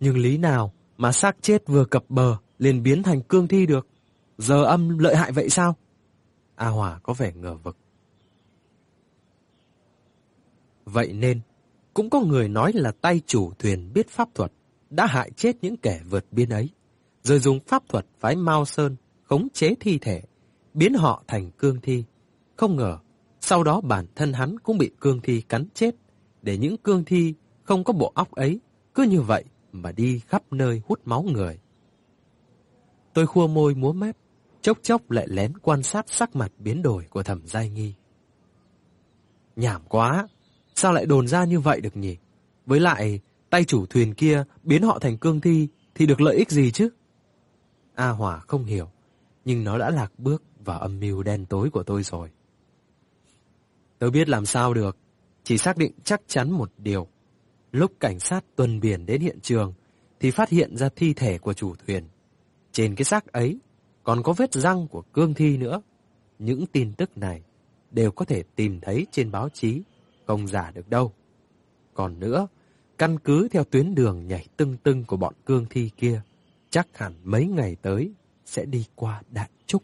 Nhưng lý nào mà xác chết vừa cập bờ liền biến thành cương thi được? Giờ âm lợi hại vậy sao? A Hòa có vẻ ngờ vực. Vậy nên, cũng có người nói là tay chủ thuyền biết pháp thuật, đã hại chết những kẻ vượt biên ấy, rồi dùng pháp thuật phái Mao Sơn khống chế thi thể, biến họ thành cương thi. Không ngờ, sau đó bản thân hắn cũng bị cương thi cắn chết, để những cương thi không có bộ óc ấy, cứ như vậy mà đi khắp nơi hút máu người. Tôi khua môi múa mép, chốc chốc lại lén quan sát sắc mặt biến đổi của Thẩm Giai Nghi. Nhảm quá, sao lại đồn ra như vậy được nhỉ? Với lại, tay chủ thuyền kia biến họ thành cương thi thì được lợi ích gì chứ? A Hòa không hiểu, nhưng nó đã lạc bước vào âm mưu đen tối của tôi rồi. Tôi biết làm sao được, chỉ xác định chắc chắn một điều. Lúc cảnh sát tuần biển đến hiện trường thì phát hiện ra thi thể của chủ thuyền. Trên cái xác ấy còn có vết răng của cương thi nữa. Những tin tức này đều có thể tìm thấy trên báo chí, không giả được đâu. Còn nữa, căn cứ theo tuyến đường nhảy tưng tưng của bọn cương thi kia, chắc hẳn mấy ngày tới sẽ đi qua Đại Trúc.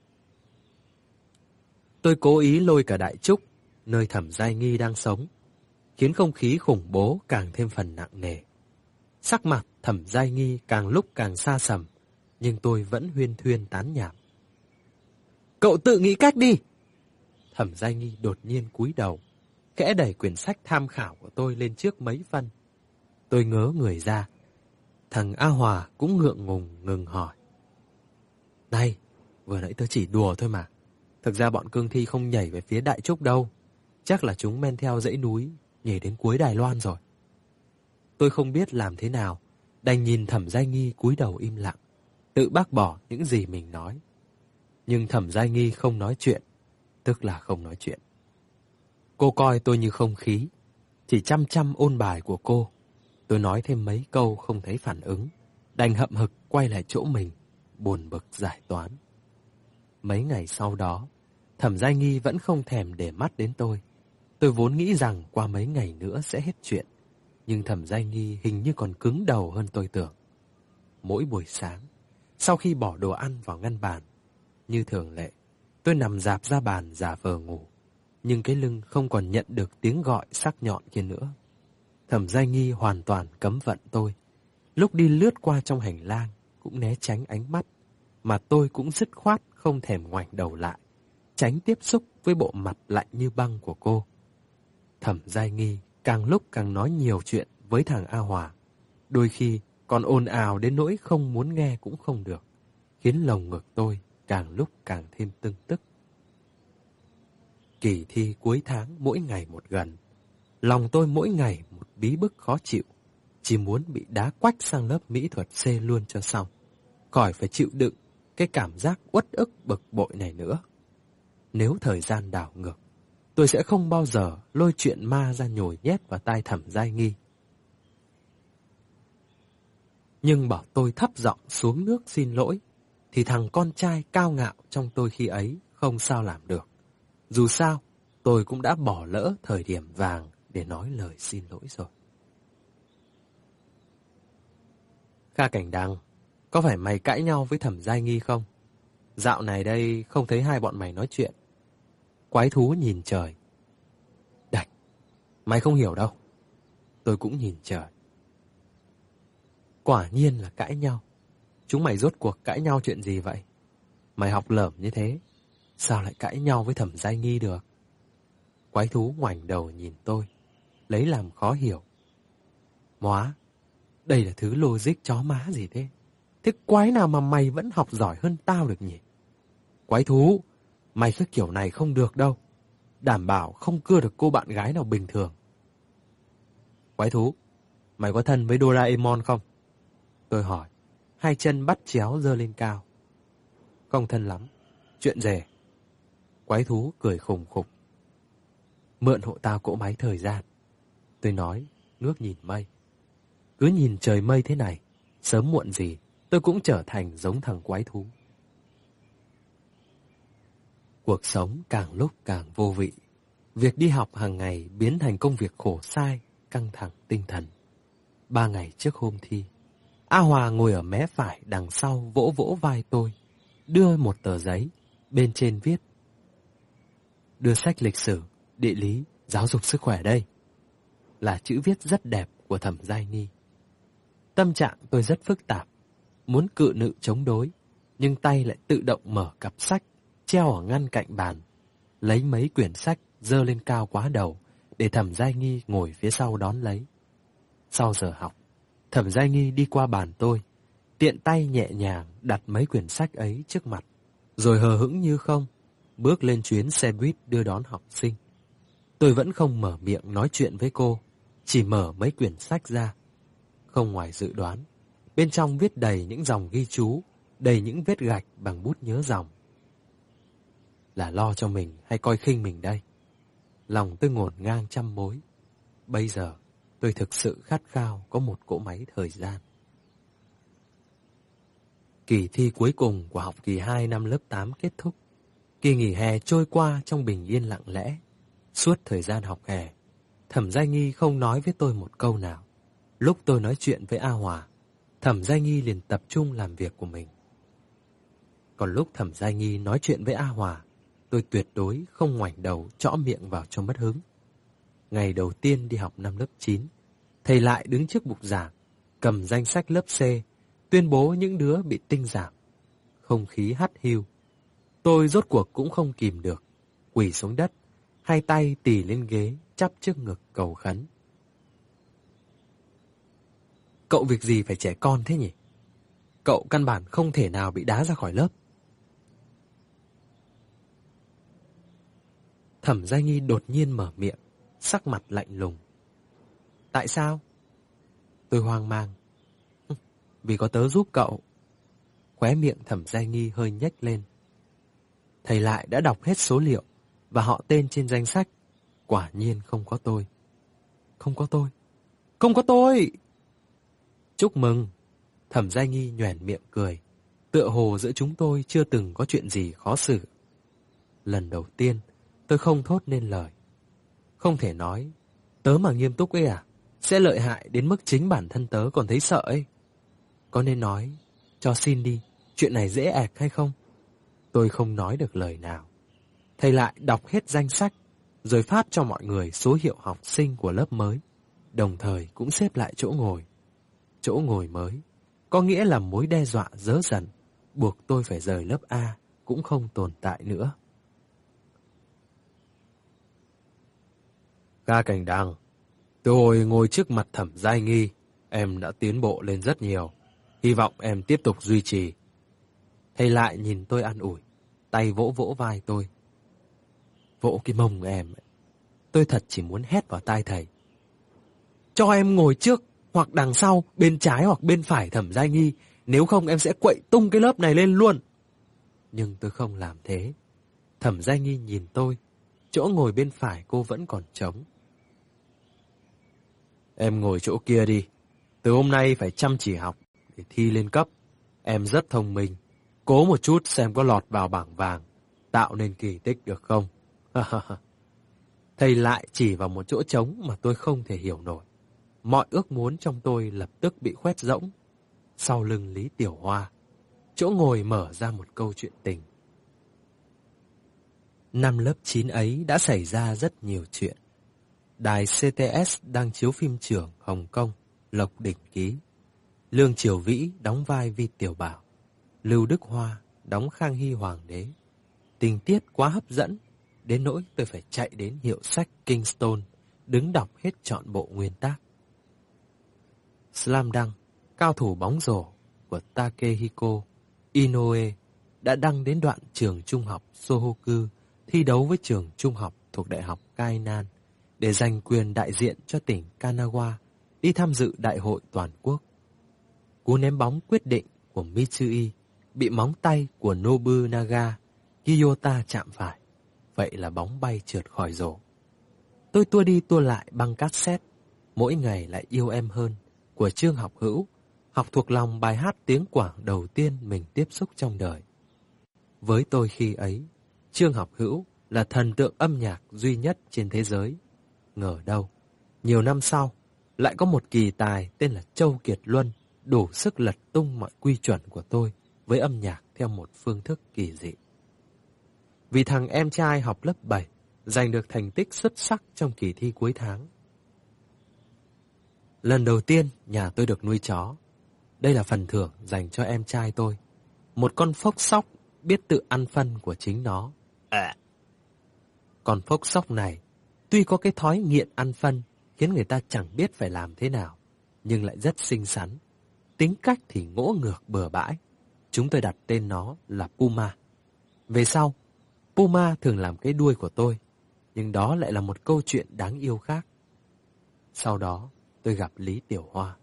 Tôi cố ý lôi cả Đại Trúc, nơi Thẩm Giai Nghi đang sống, khiến không khí khủng bố càng thêm phần nặng nề. Sắc mặt Thẩm Giai Nghi càng lúc càng xa sầm, nhưng tôi vẫn huyên thuyên tán nhảm. Cậu tự nghĩ cách đi! Thẩm Giai Nghi đột nhiên cúi đầu, khẽ đẩy quyển sách tham khảo của tôi lên trước mấy phân. Tôi ngớ người ra. Thằng A Hòa cũng ngượng ngùng ngừng hỏi. Này, vừa nãy tôi chỉ đùa thôi mà. Thực ra bọn cương thi không nhảy về phía Đại Trúc đâu. Chắc là chúng men theo dãy núi, nhảy đến cuối Đài Loan rồi. Tôi không biết làm thế nào, đành nhìn Thẩm Giai Nghi cúi đầu im lặng, tự bác bỏ những gì mình nói. Nhưng Thẩm Giai Nghi không nói chuyện, tức là không nói chuyện. Cô coi tôi như không khí, chỉ chăm chăm ôn bài của cô. Tôi nói thêm mấy câu không thấy phản ứng, đành hậm hực quay lại chỗ mình, buồn bực giải toán. Mấy ngày sau đó, Thẩm Giai Nghi vẫn không thèm để mắt đến tôi. Tôi vốn nghĩ rằng qua mấy ngày nữa sẽ hết chuyện, nhưng Thẩm Giai Nghi hình như còn cứng đầu hơn tôi tưởng. Mỗi buổi sáng, sau khi bỏ đồ ăn vào ngăn bàn, như thường lệ, tôi nằm rạp ra bàn giả vờ ngủ, nhưng cái lưng không còn nhận được tiếng gọi sắc nhọn kia nữa. Thẩm Giai Nghi hoàn toàn cấm vận tôi. Lúc đi lướt qua trong hành lang cũng né tránh ánh mắt, mà tôi cũng dứt khoát không thèm ngoảnh đầu lại, tránh tiếp xúc với bộ mặt lạnh như băng của cô. Thẩm Giai Nghi càng lúc càng nói nhiều chuyện với thằng A Hòa, đôi khi còn ồn ào đến nỗi không muốn nghe cũng không được, khiến lồng ngực tôi càng lúc càng thêm tưng tức. Kỳ thi cuối tháng mỗi ngày một gần, lòng tôi mỗi ngày một bí bức khó chịu, chỉ muốn bị đá quách sang lớp mỹ thuật C luôn cho xong, khỏi phải chịu đựng cái cảm giác uất ức bực bội này nữa. Nếu thời gian đảo ngược, tôi sẽ không bao giờ lôi chuyện ma ra nhồi nhét vào tai Thẩm Giai Nghi. Nhưng bảo tôi thấp giọng xuống nước xin lỗi, thì thằng con trai cao ngạo trong tôi khi ấy không sao làm được. Dù sao, tôi cũng đã bỏ lỡ thời điểm vàng để nói lời xin lỗi rồi. Kha Cảnh Đăng, có phải mày cãi nhau với Thẩm Giai Nghi không? Dạo này đây không thấy hai bọn mày nói chuyện. Quái thú nhìn trời. Đạch, mày không hiểu đâu. Tôi cũng nhìn trời. Quả nhiên là cãi nhau. Chúng mày rốt cuộc cãi nhau chuyện gì vậy? Mày học lởm như thế, sao lại cãi nhau với Thẩm Giai Nghi được? Quái thú ngoảnh đầu nhìn tôi, lấy làm khó hiểu. Móa, đây là thứ logic chó má gì thế? Thế quái nào mà mày vẫn học giỏi hơn tao được nhỉ? Quái thú, mày cứ kiểu này không được đâu. Đảm bảo không cưa được cô bạn gái nào bình thường. Quái thú, mày có thân với Doraemon không? Tôi hỏi, hai chân bắt chéo giơ lên cao. Không thân lắm. Chuyện gì? Quái thú cười khùng khục. Mượn hộ tao cỗ máy thời gian. Tôi nói, ngước nhìn mây. Cứ nhìn trời mây thế này, sớm muộn gì tôi cũng trở thành giống thằng quái thú. Cuộc sống càng lúc càng vô vị. Việc đi học hàng ngày biến thành công việc khổ sai, căng thẳng tinh thần. 3 ngày trước hôm thi, A Hòa ngồi ở mé phải đằng sau vỗ vỗ vai tôi, đưa một tờ giấy, bên trên viết: đưa sách lịch sử, địa lý, giáo dục sức khỏe đây. Là chữ viết rất đẹp của Thẩm Giai Nghi. Tâm trạng tôi rất phức tạp, muốn cự nữ chống đối, nhưng tay lại tự động mở cặp sách, treo ở ngăn cạnh bàn, lấy mấy quyển sách dơ lên cao quá đầu, để Thẩm Giai Nghi ngồi phía sau đón lấy. Sau giờ học, Thẩm Giai Nghi đi qua bàn tôi, tiện tay nhẹ nhàng đặt mấy quyển sách ấy trước mặt, rồi hờ hững như không, bước lên chuyến xe buýt đưa đón học sinh. Tôi vẫn không mở miệng nói chuyện với cô, chỉ mở mấy quyển sách ra. Không ngoài dự đoán, bên trong viết đầy những dòng ghi chú, đầy những vết gạch bằng bút nhớ dòng. Là lo cho mình hay coi khinh mình đây? Lòng tôi ngổn ngang trăm mối. Bây giờ, tôi thực sự khát khao có một cỗ máy thời gian. Kỳ thi cuối cùng của học kỳ 2 năm lớp 8 kết thúc. Kỳ nghỉ hè trôi qua trong bình yên lặng lẽ. Suốt thời gian học hè, Thẩm Giai Nghi không nói với tôi một câu nào. Lúc tôi nói chuyện với A Hòa, Thẩm Giai Nghi liền tập trung làm việc của mình. Còn lúc Thẩm Giai Nghi nói chuyện với A Hòa, tôi tuyệt đối không ngoảnh đầu trõ miệng vào cho mất hứng. Ngày đầu tiên đi học năm lớp 9, thầy lại đứng trước bục giảng, cầm danh sách lớp C, tuyên bố những đứa bị tinh giảm. Không khí hắt hiu. Tôi rốt cuộc cũng không kìm được, quỳ xuống đất, hai tay tì lên ghế, chắp trước ngực cầu khấn. Cậu việc gì phải trẻ con thế nhỉ? Cậu căn bản không thể nào bị đá ra khỏi lớp. Thẩm Giai Nghi đột nhiên mở miệng, sắc mặt lạnh lùng. Tại sao? Tôi hoang mang. Vì có tớ giúp cậu. Khóe miệng Thẩm Giai Nghi hơi nhếch lên. Thầy lại đã đọc hết số liệu và họ tên trên danh sách. Quả nhiên không có tôi. Không có tôi. Không có tôi! Chúc mừng. Thẩm Giai Nghi nhoẻn miệng cười, tựa hồ giữa chúng tôi chưa từng có chuyện gì khó xử. Lần đầu tiên, tôi không thốt nên lời. Không thể nói, tớ mà nghiêm túc ấy à, sẽ lợi hại đến mức chính bản thân tớ còn thấy sợ ấy. Có nên nói, cho xin đi, chuyện này dễ ẹc hay không? Tôi không nói được lời nào. Thầy lại đọc hết danh sách, rồi phát cho mọi người số hiệu học sinh của lớp mới, đồng thời cũng xếp lại chỗ ngồi. Chỗ ngồi mới, có nghĩa là mối đe dọa dớ dần, buộc tôi phải rời lớp A, cũng không tồn tại nữa. Ga Cảnh Đăng, từ hồi ngồi trước mặt Thẩm Giai Nghi, em đã tiến bộ lên rất nhiều. Hy vọng em tiếp tục duy trì. Thầy lại nhìn tôi an ủi, tay vỗ vỗ vai tôi. Vỗ cái mông em. Tôi thật chỉ muốn hét vào tai thầy. Cho em ngồi trước, hoặc đằng sau, bên trái hoặc bên phải Thẩm Giai Nghi, nếu không em sẽ quậy tung cái lớp này lên luôn. Nhưng tôi không làm thế. Thẩm Giai Nghi nhìn tôi, chỗ ngồi bên phải cô vẫn còn trống. Em ngồi chỗ kia đi. Từ hôm nay phải chăm chỉ học để thi lên cấp. Em rất thông minh. Cố một chút xem có lọt vào bảng vàng, tạo nên kỳ tích được không? Thầy lại chỉ vào một chỗ trống mà tôi không thể hiểu nổi. Mọi ước muốn trong tôi lập tức bị khoét rỗng. Sau lưng Lý Tiểu Hoa, chỗ ngồi mở ra một câu chuyện tình. Năm lớp 9 ấy đã xảy ra rất nhiều chuyện. Đài CTS đang chiếu phim Trưởng Hồng Kông, Lộc Đỉnh Ký. Lương Triều Vĩ đóng vai Vi Tiểu Bảo, Lưu Đức Hoa đóng Khang Hy Hoàng đế. Tình tiết quá hấp dẫn, đến nỗi tôi phải chạy đến hiệu sách Kingston, đứng đọc hết trọn bộ nguyên tác. Slam Dunk, cao thủ bóng rổ của Takehiko Inoue, đã đăng đến đoạn trường trung học Sohoku thi đấu với trường trung học thuộc Đại học Kainan để giành quyền đại diện cho tỉnh Kanagawa đi tham dự đại hội toàn quốc. Cú ném bóng quyết định của Mitsui bị móng tay của Nobunaga Kiyota chạm phải, vậy là bóng bay trượt khỏi rổ. Tôi tua đi tua lại băng cassette Mỗi Ngày Lại Yêu Em Hơn của Trương Học Hữu, học thuộc lòng bài hát tiếng Quảng đầu tiên mình tiếp xúc trong đời. Với tôi khi ấy, Trương Học Hữu là thần tượng âm nhạc duy nhất trên thế giới. Ngờ đâu, nhiều năm sau, lại có một kỳ tài tên là Châu Kiệt Luân đủ sức lật tung mọi quy chuẩn của tôi với âm nhạc theo một phương thức kỳ dị. Vì thằng em trai học lớp 7 giành được thành tích xuất sắc trong kỳ thi cuối tháng. Lần đầu tiên nhà tôi được nuôi chó. Đây là phần thưởng dành cho em trai tôi. Một con phốc sóc biết tự ăn phân của chính nó. Con phốc sóc này tuy có cái thói nghiện ăn phân khiến người ta chẳng biết phải làm thế nào, nhưng lại rất xinh xắn. Tính cách thì ngỗ ngược bừa bãi. Chúng tôi đặt tên nó là Puma. Về sau, Puma thường làm cái đuôi của tôi, nhưng đó lại là một câu chuyện đáng yêu khác. Sau đó, tôi gặp Lý Tiểu Hoa.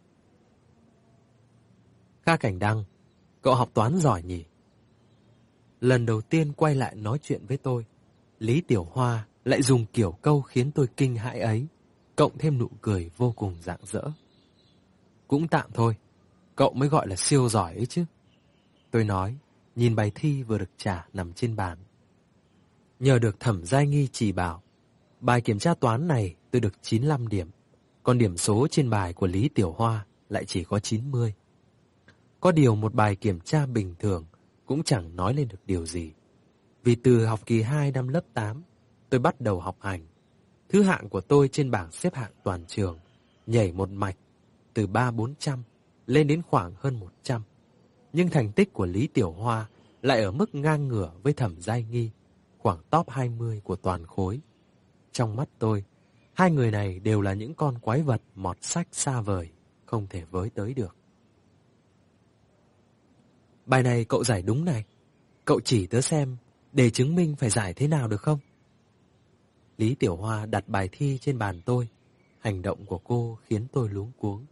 Kha Cảnh Đăng, cậu học toán giỏi nhỉ? Lần đầu tiên quay lại nói chuyện với tôi, Lý Tiểu Hoa lại dùng kiểu câu khiến tôi kinh hãi ấy, cộng thêm nụ cười vô cùng rạng rỡ. Cũng tạm thôi, cậu mới gọi là siêu giỏi ấy chứ. Tôi nói, nhìn bài thi vừa được trả nằm trên bàn. Nhờ được Thẩm Giai Nghi chỉ bảo, bài kiểm tra toán này tôi được 95 điểm, còn điểm số trên bài của Lý Tiểu Hoa lại chỉ có 90. Có điều một bài kiểm tra bình thường cũng chẳng nói lên được điều gì. Vì từ học kỳ 2 năm lớp 8, tôi bắt đầu học hành. Thứ hạng của tôi trên bảng xếp hạng toàn trường nhảy một mạch từ 300-400 lên đến khoảng hơn 100. Nhưng thành tích của Lý Tiểu Hoa lại ở mức ngang ngửa với Thẩm Giai Nghi, khoảng top 20 của toàn khối. Trong mắt tôi, hai người này đều là những con quái vật mọt sách xa vời, không thể với tới được. Bài này cậu giải đúng này. Cậu chỉ tớ xem để chứng minh phải giải thế nào được không? Lý Tiểu Hoa đặt bài thi trên bàn tôi. Hành động của cô khiến tôi luống cuống.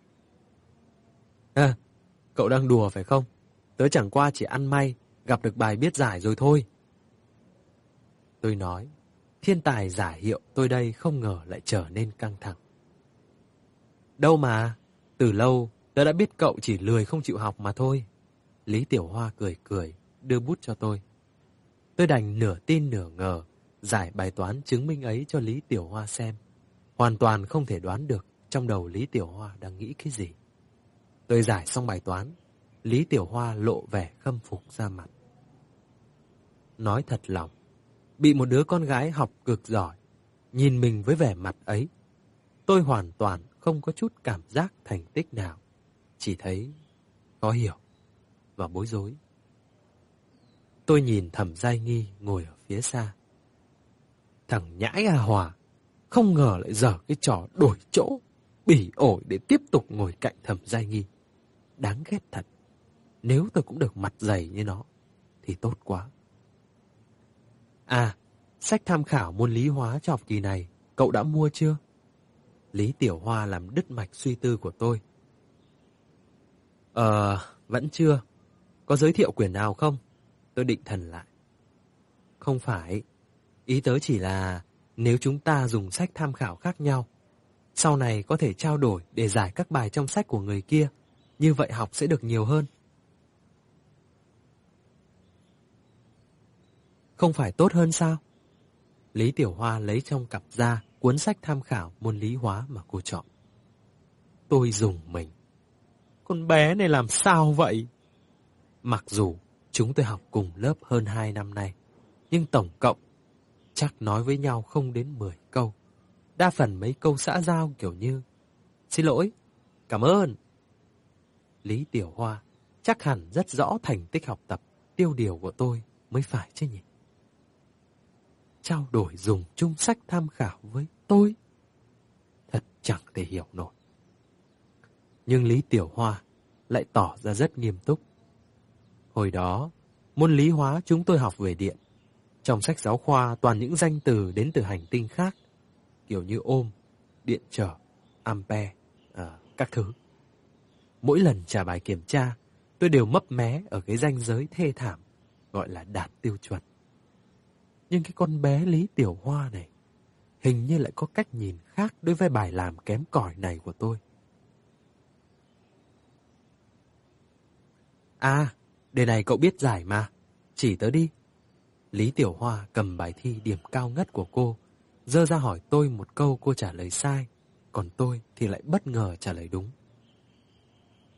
Cậu đang đùa phải không? Tớ chẳng qua chỉ ăn may gặp được bài biết giải rồi thôi. Tôi nói, thiên tài giả hiệu tôi đây không ngờ lại trở nên căng thẳng. Đâu mà, từ lâu tớ đã biết cậu chỉ lười không chịu học mà thôi. Lý Tiểu Hoa cười cười, đưa bút cho tôi. Tôi đành nửa tin nửa ngờ, giải bài toán chứng minh ấy cho Lý Tiểu Hoa xem. Hoàn toàn không thể đoán được trong đầu Lý Tiểu Hoa đang nghĩ cái gì. Tôi giải xong bài toán, Lý Tiểu Hoa lộ vẻ khâm phục ra mặt. Nói thật lòng, bị một đứa con gái học cực giỏi, nhìn mình với vẻ mặt ấy, tôi hoàn toàn không có chút cảm giác thành tích nào, chỉ thấy khó hiểu và bối rối. Tôi nhìn Thẩm Giai Nghi ngồi ở phía xa. Thằng nhãi à Hòa, không ngờ lại dở cái trò đổi chỗ, bỉ ổi để tiếp tục ngồi cạnh Thẩm Giai Nghi. Đáng ghét thật. Nếu tôi cũng được mặt dày như nó, thì tốt quá. À, sách tham khảo môn lý hóa cho học kỳ này, cậu đã mua chưa? Lý Tiểu Hoa làm đứt mạch suy tư của tôi. Vẫn chưa. Có giới thiệu quyển nào không? Tôi định thần lại. Không phải. Ý tớ chỉ là nếu chúng ta dùng sách tham khảo khác nhau, sau này có thể trao đổi để giải các bài trong sách của người kia. Như vậy học sẽ được nhiều hơn. Không phải tốt hơn sao? Lý Tiểu Hoa lấy trong cặp ra cuốn sách tham khảo môn lý hóa mà cô chọn. Tôi rùng mình. Con bé này làm sao vậy? Mặc dù chúng tôi học cùng lớp hơn 2 năm nay, nhưng tổng cộng chắc nói với nhau không đến 10 câu. Đa phần mấy câu xã giao kiểu như xin lỗi, cảm ơn. Lý Tiểu Hoa chắc hẳn rất rõ thành tích học tập, tiêu điều của tôi mới phải chứ nhỉ? Trao đổi dùng chung sách tham khảo với tôi? Thật chẳng thể hiểu nổi. Nhưng Lý Tiểu Hoa lại tỏ ra rất nghiêm túc. Hồi đó, môn lý hóa chúng tôi học về điện. Trong sách giáo khoa toàn những danh từ đến từ hành tinh khác, kiểu như ôm, điện trở, ampere, các thứ. Mỗi lần trả bài kiểm tra, tôi đều mấp mé ở cái ranh giới thê thảm, gọi là đạt tiêu chuẩn. Nhưng cái con bé Lý Tiểu Hoa này, hình như lại có cách nhìn khác đối với bài làm kém cỏi này của tôi. À, đề này cậu biết giải mà, chỉ tớ đi. Lý Tiểu Hoa cầm bài thi điểm cao ngất của cô, giơ ra hỏi tôi một câu cô trả lời sai, còn tôi thì lại bất ngờ trả lời đúng.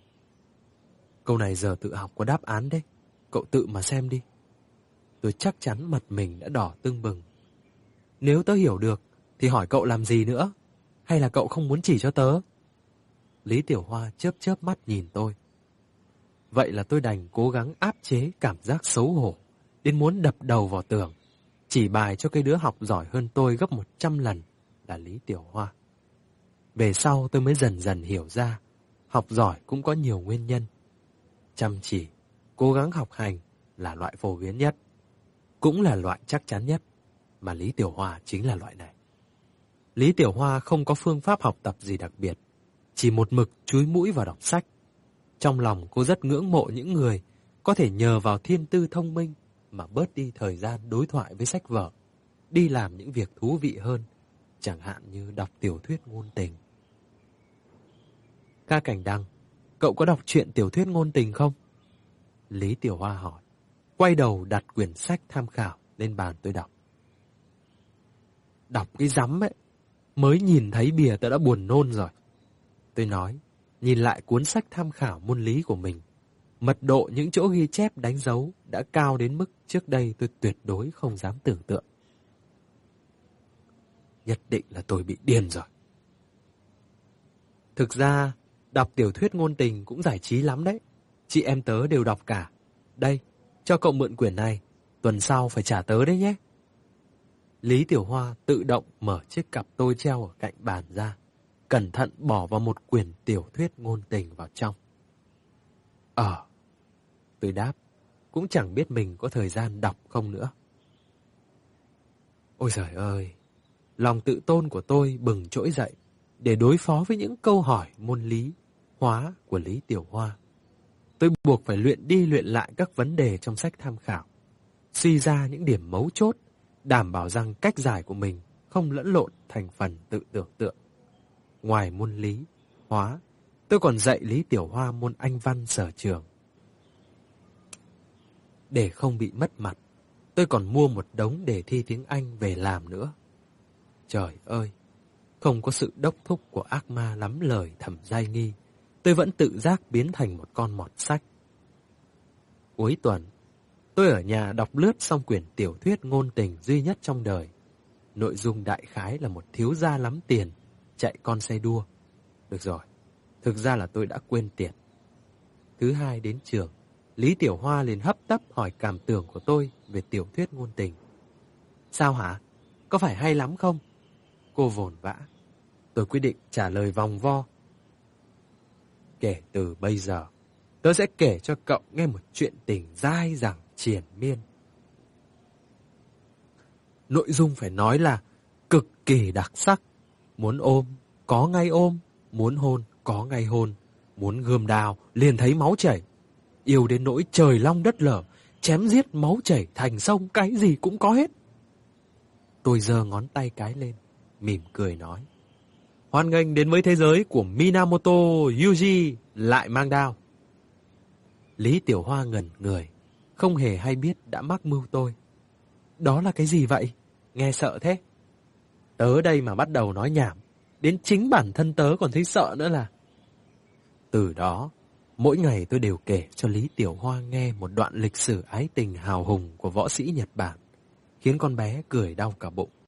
Câu này giờ tự học có đáp án đấy. Cậu tự mà xem đi. Tôi chắc chắn mặt mình đã đỏ tưng bừng. Nếu tớ hiểu được thì hỏi cậu làm gì nữa? Hay là cậu không muốn chỉ cho tớ? Lý Tiểu Hoa chớp chớp mắt nhìn tôi. Vậy là tôi đành cố gắng áp chế cảm giác xấu hổ, đến muốn đập đầu vào tường, chỉ bài cho cái đứa học giỏi hơn tôi gấp 100 lần là Lý Tiểu Hoa. Về sau tôi mới dần dần hiểu ra, học giỏi cũng có nhiều nguyên nhân. Chăm chỉ, cố gắng học hành là loại phổ biến nhất, cũng là loại chắc chắn nhất, mà Lý Tiểu Hoa chính là loại này. Lý Tiểu Hoa không có phương pháp học tập gì đặc biệt, chỉ một mực chúi mũi vào đọc sách. Trong lòng cô rất ngưỡng mộ những người có thể nhờ vào thiên tư thông minh mà bớt đi thời gian đối thoại với sách vở, đi làm những việc thú vị hơn, chẳng hạn như đọc tiểu thuyết ngôn tình. Ca Cảnh Đăng, cậu có đọc truyện tiểu thuyết ngôn tình không? Lý Tiểu Hoa hỏi, quay đầu đặt quyển sách tham khảo lên bàn tôi đọc. Đọc cái rắm ấy, mới nhìn thấy bìa tôi đã buồn nôn rồi. Tôi nói, nhìn lại cuốn sách tham khảo môn lý của mình, mật độ những chỗ ghi chép đánh dấu đã cao đến mức trước đây tôi tuyệt đối không dám tưởng tượng. Nhất định là tôi bị điên rồi. Thực ra, đọc tiểu thuyết ngôn tình cũng giải trí lắm đấy. Chị em tớ đều đọc cả. Đây, cho cậu mượn quyển này, tuần sau phải trả tớ đấy nhé. Lý Tiểu Hoa tự động mở chiếc cặp tôi treo ở cạnh bàn ra, cẩn thận bỏ vào một quyển tiểu thuyết ngôn tình vào trong. Tôi đáp, cũng chẳng biết mình có thời gian đọc không nữa. Ôi giời ơi, lòng tự tôn của tôi bừng trỗi dậy để đối phó với những câu hỏi môn lý, hóa của Lý Tiểu Hoa. Tôi buộc phải luyện đi luyện lại các vấn đề trong sách tham khảo, suy ra những điểm mấu chốt, đảm bảo rằng cách giải của mình không lẫn lộn thành phần tự tưởng tượng. Ngoài môn lý, hóa, tôi còn dạy Lý Tiểu Hoa môn Anh văn sở trường. Để không bị mất mặt, tôi còn mua một đống đề thi tiếng Anh về làm nữa. Trời ơi, không có sự đốc thúc của ác ma lắm lời Thẩm Giai Nghi, tôi vẫn tự giác biến thành một con mọt sách. Cuối tuần, tôi ở nhà đọc lướt xong quyển tiểu thuyết ngôn tình duy nhất trong đời. Nội dung đại khái là một thiếu gia lắm tiền, chạy con xe đua. Được rồi, thực ra là tôi đã quên tiền. Thứ hai đến trường, Lý Tiểu Hoa liền hấp tấp hỏi cảm tưởng của tôi về tiểu thuyết ngôn tình. Sao hả? Có phải hay lắm không? Cô vồn vã. Tôi quyết định trả lời vòng vo. Kể từ bây giờ, tôi sẽ kể cho cậu nghe một chuyện tình dai dẳng triền miên. Nội dung phải nói là cực kỳ đặc sắc. Muốn ôm, có ngay ôm. Muốn hôn, có ngay hôn. Muốn gươm đào, liền thấy máu chảy. Yêu đến nỗi trời long đất lở, chém giết máu chảy thành sông, cái gì cũng có hết. Tôi giơ ngón tay cái lên, mỉm cười nói. Hoan nghênh đến với thế giới của Minamoto Yuji lại mang đao. Lý Tiểu Hoa ngẩn người, không hề hay biết đã mắc mưu tôi. Đó là cái gì vậy? Nghe sợ thế. Tớ đây mà bắt đầu nói nhảm, đến chính bản thân tớ còn thấy sợ nữa là. Từ đó, mỗi ngày tôi đều kể cho Lý Tiểu Hoa nghe một đoạn lịch sử ái tình hào hùng của võ sĩ Nhật Bản, khiến con bé cười đau cả bụng.